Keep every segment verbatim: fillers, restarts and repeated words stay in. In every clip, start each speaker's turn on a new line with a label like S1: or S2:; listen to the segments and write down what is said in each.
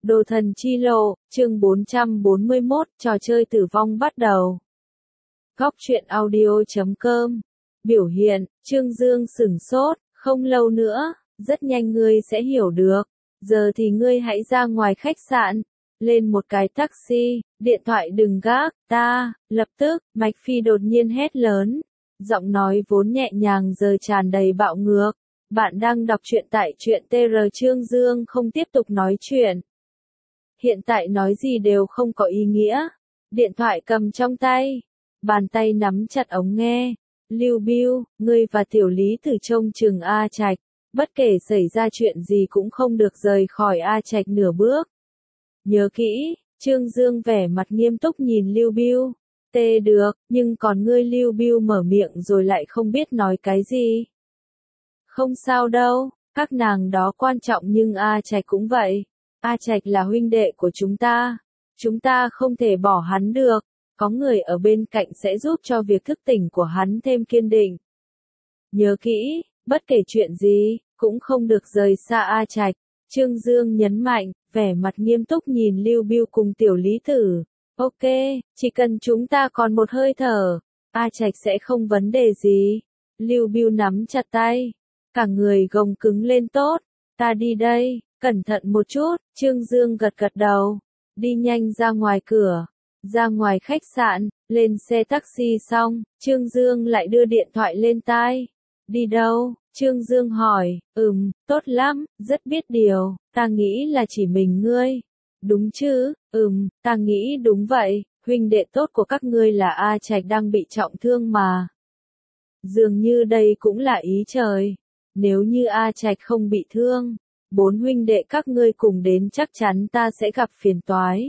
S1: Đồ thần chi lộ, chương bốn trăm bốn mươi mốt, trò chơi tử vong bắt đầu. Góc truyện audio.com. Biểu hiện, Trương Dương sửng sốt, không lâu nữa, rất nhanh ngươi sẽ hiểu được. Giờ thì ngươi hãy ra ngoài khách sạn, lên một cái taxi, điện thoại đừng gác, ta, lập tức, Mạch Phi đột nhiên hét lớn. Giọng nói vốn nhẹ nhàng giờ tràn đầy bạo ngược. Bạn đang đọc truyện tại truyện tê rờ Trương Dương không tiếp tục nói chuyện. Hiện tại nói gì đều không có ý nghĩa. Điện thoại cầm trong tay. Bàn tay nắm chặt ống nghe. Lưu Biêu, ngươi và tiểu lý thử trông chừng A Trạch. Bất kể xảy ra chuyện gì cũng không được rời khỏi A Trạch nửa bước. Nhớ kỹ, Trương Dương vẻ mặt nghiêm túc nhìn Lưu Biêu. Tê được, nhưng còn ngươi Lưu Biêu mở miệng rồi lại không biết nói cái gì. Không sao đâu, các nàng đó quan trọng nhưng A Trạch cũng vậy. A Trạch là huynh đệ của chúng ta. Chúng ta không thể bỏ hắn được. Có người ở bên cạnh sẽ giúp cho việc thức tỉnh của hắn thêm kiên định. Nhớ kỹ, bất kể chuyện gì, cũng không được rời xa A Trạch. Trương Dương nhấn mạnh, vẻ mặt nghiêm túc nhìn Lưu Biêu cùng tiểu lý tử. Ok, chỉ cần chúng ta còn một hơi thở, A Trạch sẽ không vấn đề gì. Lưu Biêu nắm chặt tay. Cả người gồng cứng lên tốt. Ta đi đây, cẩn thận một chút, Trương Dương gật gật đầu. Đi nhanh ra ngoài cửa. Ra ngoài khách sạn, lên xe taxi xong, Trương Dương lại đưa điện thoại lên tai. Đi đâu? Trương Dương hỏi. Ừm, tốt lắm, rất biết điều, ta nghĩ là chỉ mình ngươi. Đúng chứ? Ừm, ta nghĩ đúng vậy, huynh đệ tốt của các ngươi là A Trạch đang bị trọng thương mà. Dường như đây cũng là ý trời. Nếu như A Trạch không bị thương, bốn huynh đệ các ngươi cùng đến chắc chắn ta sẽ gặp phiền toái.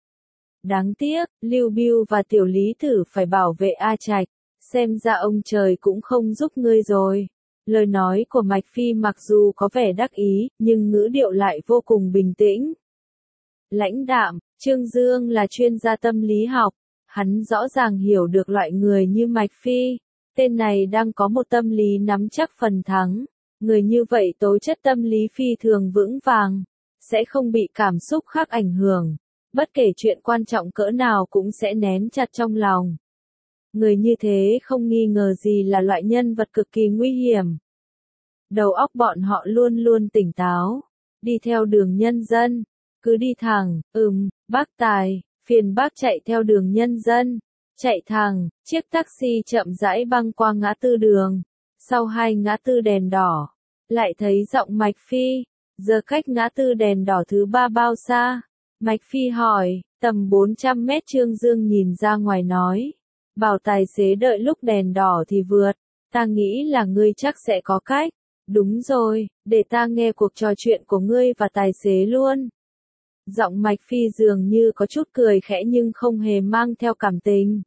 S1: Đáng tiếc, Lưu Biêu và tiểu lý thử phải bảo vệ A Trạch, xem ra ông trời cũng không giúp ngươi rồi. Lời nói của Mạch Phi mặc dù có vẻ đắc ý, nhưng ngữ điệu lại vô cùng bình tĩnh. Lãnh đạm, Trương Dương là chuyên gia tâm lý học, hắn rõ ràng hiểu được loại người như Mạch Phi. Tên này đang có một tâm lý nắm chắc phần thắng. Người như vậy tố chất tâm lý phi thường vững vàng, sẽ không bị cảm xúc khác ảnh hưởng. Bất kể chuyện quan trọng cỡ nào cũng sẽ nén chặt trong lòng. Người như thế không nghi ngờ gì là loại nhân vật cực kỳ nguy hiểm. Đầu óc bọn họ luôn luôn tỉnh táo. Đi theo đường nhân dân. Cứ đi thẳng, ừm, bác Tài, phiền bác chạy theo đường nhân dân. Chạy thẳng, chiếc taxi chậm rãi băng qua ngã tư đường. Sau hai ngã tư đèn đỏ, lại thấy giọng Mạch Phi. Giờ cách ngã tư đèn đỏ thứ ba bao xa? Mạch Phi hỏi, tầm bốn trăm mét. Trương Dương nhìn ra ngoài nói. Bảo tài xế đợi lúc đèn đỏ thì vượt. Ta nghĩ là ngươi chắc sẽ có cách. Đúng rồi, để ta nghe cuộc trò chuyện của ngươi và tài xế luôn. Giọng Mạch Phi dường như có chút cười khẽ nhưng không hề mang theo cảm tình.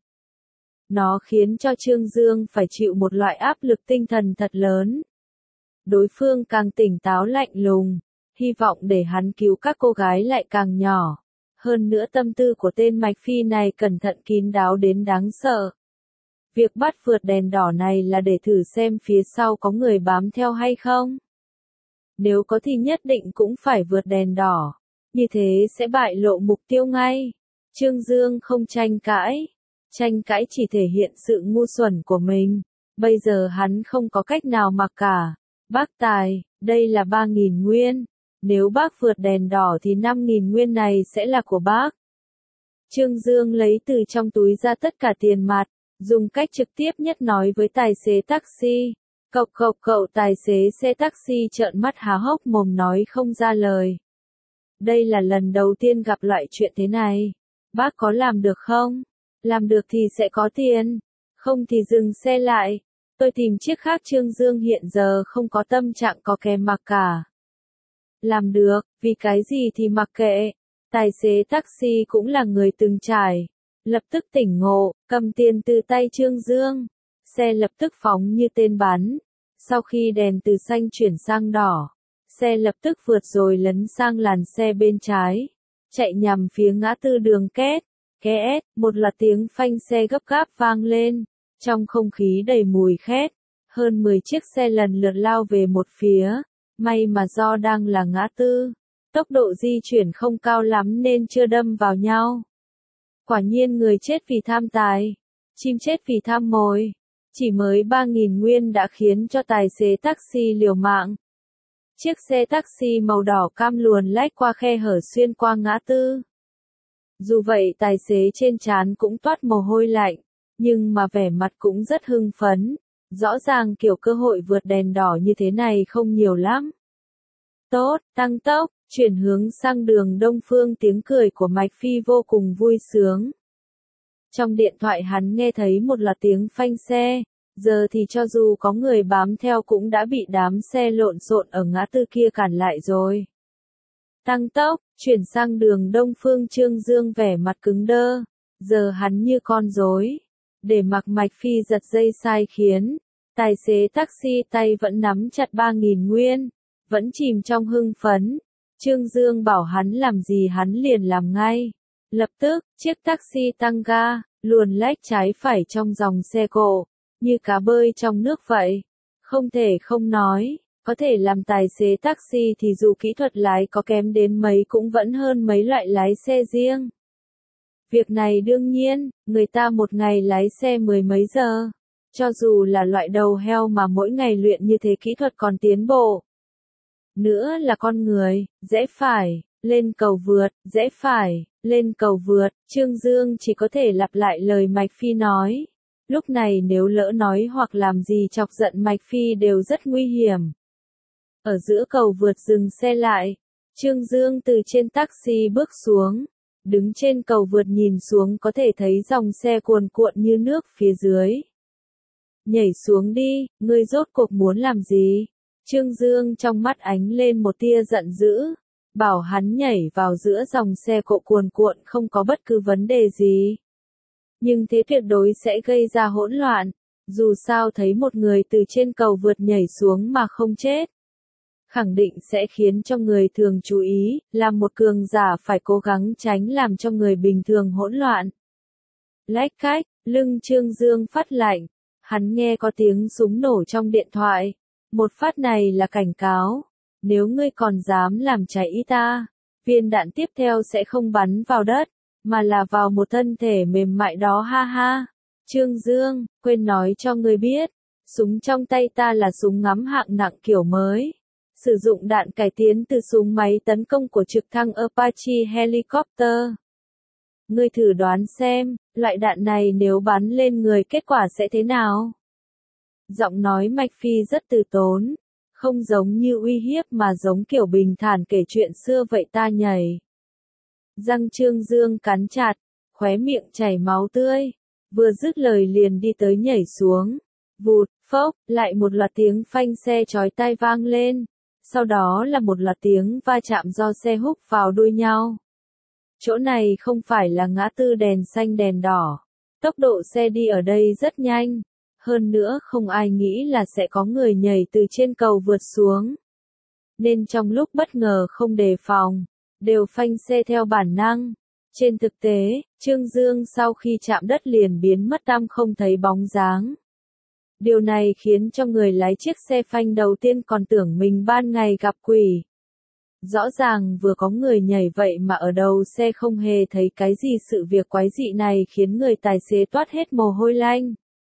S1: Nó khiến cho Trương Dương phải chịu một loại áp lực tinh thần thật lớn. Đối phương càng tỉnh táo lạnh lùng, hy vọng để hắn cứu các cô gái lại càng nhỏ. Hơn nữa tâm tư của tên Mạch Phi này cẩn thận kín đáo đến đáng sợ. Việc bắt vượt đèn đỏ này là để thử xem phía sau có người bám theo hay không. Nếu có thì nhất định cũng phải vượt đèn đỏ. Như thế sẽ bại lộ mục tiêu ngay. Trương Dương không tranh cãi. Tranh cãi chỉ thể hiện sự ngu xuẩn của mình. Bây giờ hắn không có cách nào mặc cả. Bác Tài, đây là ba nghìn nguyên. Nếu bác vượt đèn đỏ thì năm nghìn nguyên này sẽ là của bác. Trương Dương lấy từ trong túi ra tất cả tiền mặt, dùng cách trực tiếp nhất nói với tài xế taxi. Cậu cậu cậu tài xế xe taxi trợn mắt há hốc mồm nói không ra lời. Đây là lần đầu tiên gặp loại chuyện thế này. Bác có làm được không? Làm được thì sẽ có tiền. Không thì dừng xe lại. Tôi tìm chiếc khác. Trương Dương hiện giờ không có tâm trạng có kèm mặc cả. Làm được, vì cái gì thì mặc kệ. Tài xế taxi cũng là người từng trải. Lập tức tỉnh ngộ, cầm tiền từ tay Trương Dương. Xe lập tức phóng như tên bắn. Sau khi đèn từ xanh chuyển sang đỏ, xe lập tức vượt rồi lấn sang làn xe bên trái. Chạy nhằm phía ngã tư đường két. Két, một loạt tiếng phanh xe gấp gáp vang lên. Trong không khí đầy mùi khét. Hơn mười chiếc xe lần lượt lao về một phía. May mà do đang là ngã tư. Tốc độ di chuyển không cao lắm nên chưa đâm vào nhau. Quả nhiên người chết vì tham tài, chim chết vì tham mồi. Chỉ mới ba nghìn nguyên đã khiến cho tài xế taxi liều mạng. Chiếc xe taxi màu đỏ cam luồn lách qua khe hở xuyên qua ngã tư. Dù vậy tài xế trên trán cũng toát mồ hôi lạnh, nhưng mà vẻ mặt cũng rất hưng phấn. Rõ ràng kiểu cơ hội vượt đèn đỏ như thế này không nhiều lắm. Tốt, tăng tốc, chuyển hướng sang đường Đông Phương, tiếng cười của Mạch Phi vô cùng vui sướng. Trong điện thoại hắn nghe thấy một loạt tiếng phanh xe, giờ thì cho dù có người bám theo cũng đã bị đám xe lộn xộn ở ngã tư kia cản lại rồi. Tăng tốc, chuyển sang đường Đông Phương, Trương Dương vẻ mặt cứng đơ, giờ hắn như con rối. Để mặc Mạch Phi giật dây sai khiến, tài xế taxi tay vẫn nắm chặt ba nghìn nguyên, vẫn chìm trong hưng phấn. Trương Dương bảo hắn làm gì hắn liền làm ngay. Lập tức, chiếc taxi tăng ga, luồn lách trái phải trong dòng xe cộ, như cá bơi trong nước vậy. Không thể không nói, có thể làm tài xế taxi thì dù kỹ thuật lái có kém đến mấy cũng vẫn hơn mấy loại lái xe riêng. Việc này đương nhiên, người ta một ngày lái xe mười mấy giờ. Cho dù là loại đầu heo mà mỗi ngày luyện như thế kỹ thuật còn tiến bộ. Nữa là con người, rẽ phải, lên cầu vượt, rẽ phải, lên cầu vượt. Trương Dương chỉ có thể lặp lại lời Mạch Phi nói. Lúc này nếu lỡ nói hoặc làm gì chọc giận Mạch Phi đều rất nguy hiểm. Ở giữa cầu vượt dừng xe lại, Trương Dương từ trên taxi bước xuống. Đứng trên cầu vượt nhìn xuống có thể thấy dòng xe cuồn cuộn như nước phía dưới. Nhảy xuống đi, ngươi rốt cuộc muốn làm gì? Trương Dương trong mắt ánh lên một tia giận dữ, bảo hắn nhảy vào giữa dòng xe cộ cuồn cuộn không có bất cứ vấn đề gì. Nhưng thế tuyệt đối sẽ gây ra hỗn loạn, dù sao thấy một người từ trên cầu vượt nhảy xuống mà không chết. Khẳng định sẽ khiến cho người thường chú ý, làm một cường giả phải cố gắng tránh làm cho người bình thường hỗn loạn. Lách cách, lưng Trương Dương phát lạnh, hắn nghe có tiếng súng nổ trong điện thoại. Một phát này là cảnh cáo, nếu ngươi còn dám làm cháy ta, viên đạn tiếp theo sẽ không bắn vào đất, mà là vào một thân thể mềm mại đó ha ha. Trương Dương, quên nói cho ngươi biết, súng trong tay ta là súng ngắm hạng nặng kiểu mới. Sử dụng đạn cải tiến từ súng máy tấn công của trực thăng Apache Helicopter. Ngươi thử đoán xem, loại đạn này nếu bắn lên người kết quả sẽ thế nào? Giọng nói Mạch Phi rất từ tốn, không giống như uy hiếp mà giống kiểu bình thản kể chuyện xưa vậy ta nhảy. Răng Trương Dương cắn chặt, khóe miệng chảy máu tươi, vừa dứt lời liền đi tới nhảy xuống. Vụt, phốc, lại một loạt tiếng phanh xe chói tai vang lên, sau đó là một loạt tiếng va chạm do xe húc vào đuôi nhau. Chỗ này không phải là ngã tư đèn xanh đèn đỏ, tốc độ xe đi ở đây rất nhanh. Hơn nữa không ai nghĩ là sẽ có người nhảy từ trên cầu vượt xuống. Nên trong lúc bất ngờ không đề phòng, đều phanh xe theo bản năng. Trên thực tế, Trương Dương sau khi chạm đất liền biến mất tăm không thấy bóng dáng. Điều này khiến cho người lái chiếc xe phanh đầu tiên còn tưởng mình ban ngày gặp quỷ. Rõ ràng vừa có người nhảy vậy mà ở đầu xe không hề thấy cái gì, sự việc quái dị này khiến người tài xế toát hết mồ hôi lạnh.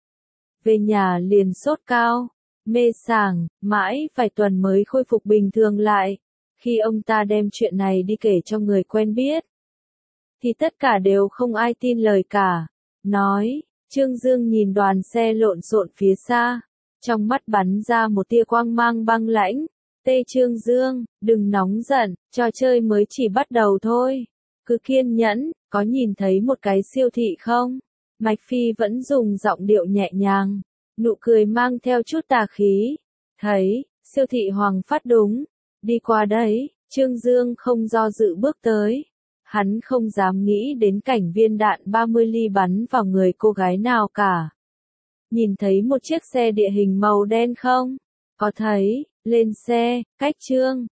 S1: Về nhà liền sốt cao, mê sảng, mãi vài tuần mới khôi phục bình thường lại. Khi ông ta đem chuyện này đi kể cho người quen biết, thì tất cả đều không ai tin lời cả. Nói, Trương Dương nhìn đoàn xe lộn xộn phía xa, trong mắt bắn ra một tia quang mang băng lãnh. Tê Trương Dương, đừng nóng giận, trò chơi mới chỉ bắt đầu thôi. Cứ kiên nhẫn, có nhìn thấy một cái siêu thị không? Mạch Phi vẫn dùng giọng điệu nhẹ nhàng, nụ cười mang theo chút tà khí. Thấy, siêu thị Hoàng Phát đúng, đi qua đấy, Trương Dương không do dự bước tới. Hắn không dám nghĩ đến cảnh viên đạn ba mươi ly bắn vào người cô gái nào cả. Nhìn thấy một chiếc xe địa hình màu đen không? Có thấy, lên xe, cách Trương